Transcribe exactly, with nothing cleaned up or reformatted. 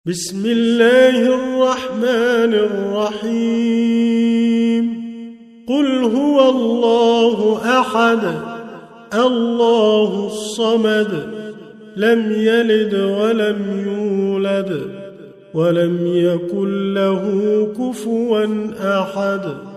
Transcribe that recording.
بسم الله الرحمن الرحيم قل هو الله أحد الله الصمد لم يلد ولم يولد ولم يكن له كفوا أحد